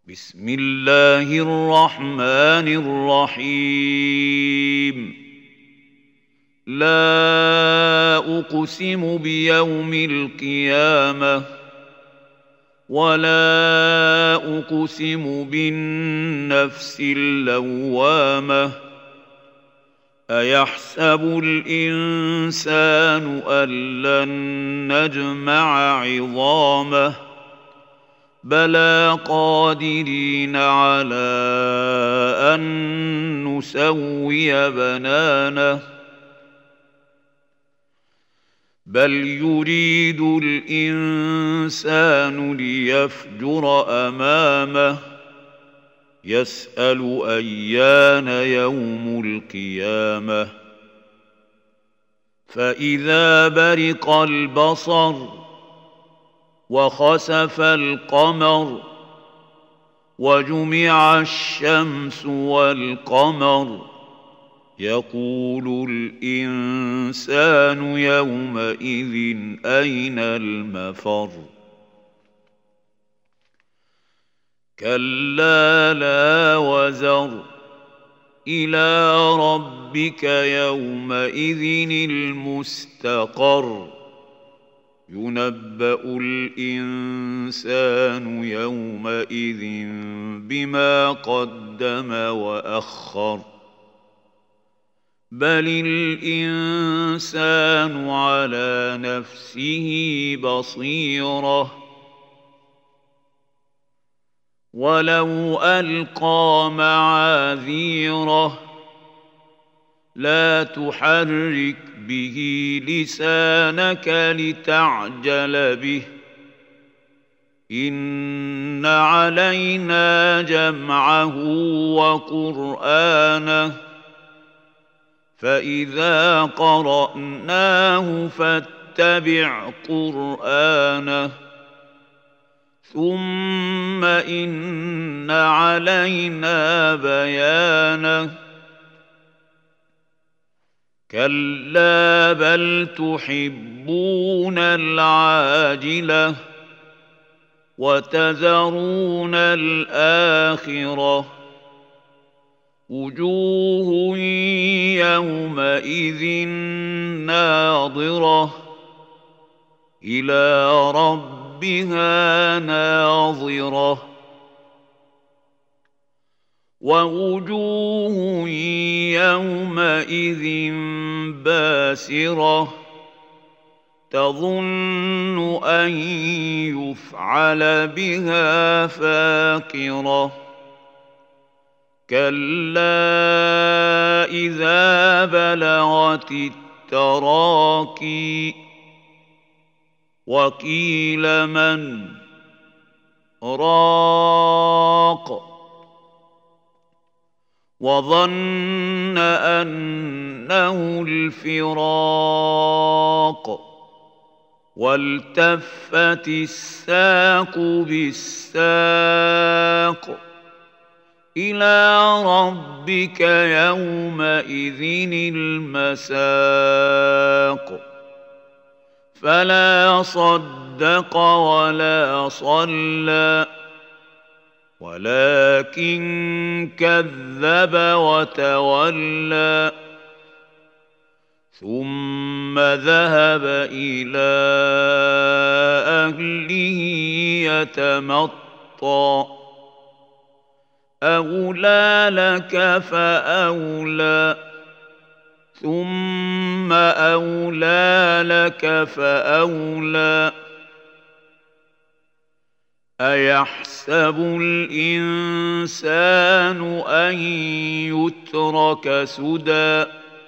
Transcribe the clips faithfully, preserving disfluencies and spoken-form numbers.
بسم الله الرحمن الرحيم لا أقسم بيوم القيامة ولا أقسم بالنفس اللوامة أيحسب الإنسان أن لن نجمع عظامه بلى قادرين على أن نسوي بنانه بل يريد الإنسان ليفجر أمامه يسأل أيان يوم القيامة فإذا برق البصر وخسف القمر وجمع الشمس والقمر يقول الإنسان يومئذ أين المفر كلا لا وزر إلى ربك يومئذ المستقر ينبأ الإنسان يومئذ بما قدم وأخر بل الإنسان على نفسه بصيرة ولو ألقى معاذيره لا تحرك به لسانك لتعجل به إن علينا جمعه وقرآنه فإذا قرأناه فاتبع قرآنه ثم إن علينا بيانه كلا بل تحبون العاجلة وتذرون الآخرة وجوه يومئذ ناظرة إلى ربها ناظرة ووجوه يومئذ باسرة تظن أن يفعل بها فاقرة كلا إذا بلغت التراقي وقيل من راق وظن أنه الفراق والتفت الساق بالساق إلى ربك يومئذ المساق فلا صدق ولا صلى ولكن كذب وتولى ثم ذهب إلى أهله يتمطى أولى لك فأولى ثم أولى لك فأولى أيحسب الإنسان أن يترك سدى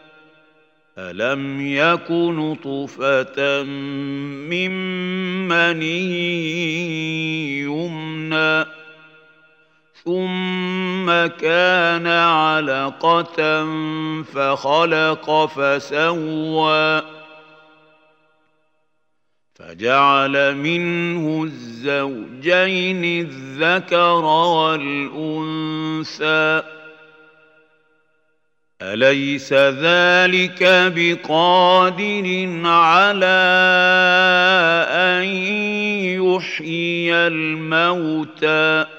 ألم يك نطفة من مني يمنى ثم كان علقة فخلق فسوى فجعل منه الزوجين الذكر والأنثى أليس ذلك بقادر على أن يحيي الموتى